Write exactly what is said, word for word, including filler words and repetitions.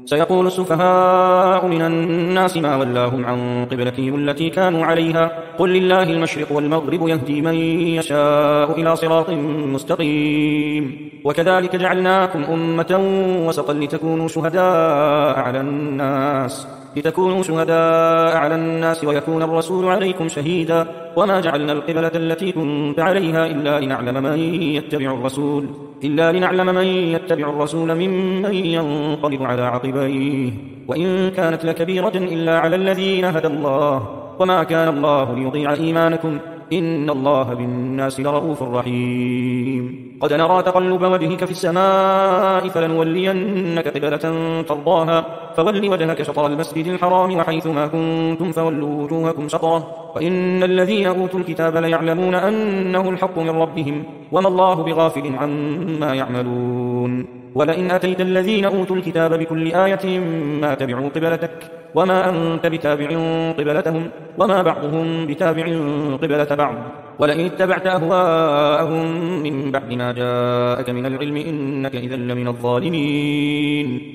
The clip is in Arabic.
سيقول السفهاء من الناس ما ولاهم عن قبلتهم التي كانوا عليها قل لله المشرق والمغرب يهدي من يشاء إلى صراط مستقيم وكذلك جعلناكم أمة وسطا لتكونوا شهداء على الناس لتكونوا شهداء على الناس ويكون الرسول عليكم شهيدا وما جعلنا القبلة التي كنت عليها إلا لنعلم من يتبع الرسول إلا لنعلم من يتبع الرسول ممن ينقلب على عقبيه وإن كانت لكبيرة إلا على الذين هدى الله وما كان الله ليضيع إيمانكم إن الله بالناس لرؤوف رحيم قد نرى تقلب وجهك في السماء فلنولينك قبلة ترضاها فول وجهك شطر المسجد الحرام وحيث ما كنتم فولوا وجوهكم شطره وإن الذين أوتوا الكتاب ليعلمون أنه الحق من ربهم وما الله بغافل عما يعملون ولئن أتيت الذين أوتوا الكتاب بكل آية ما تبعوا قبلتك وما أنت بتابع قبلتهم وما بعضهم بتابع قبلة بعض ولئن اتبعت أهواءهم من بعد ما جاءك من العلم إنك إذا لمن الظالمين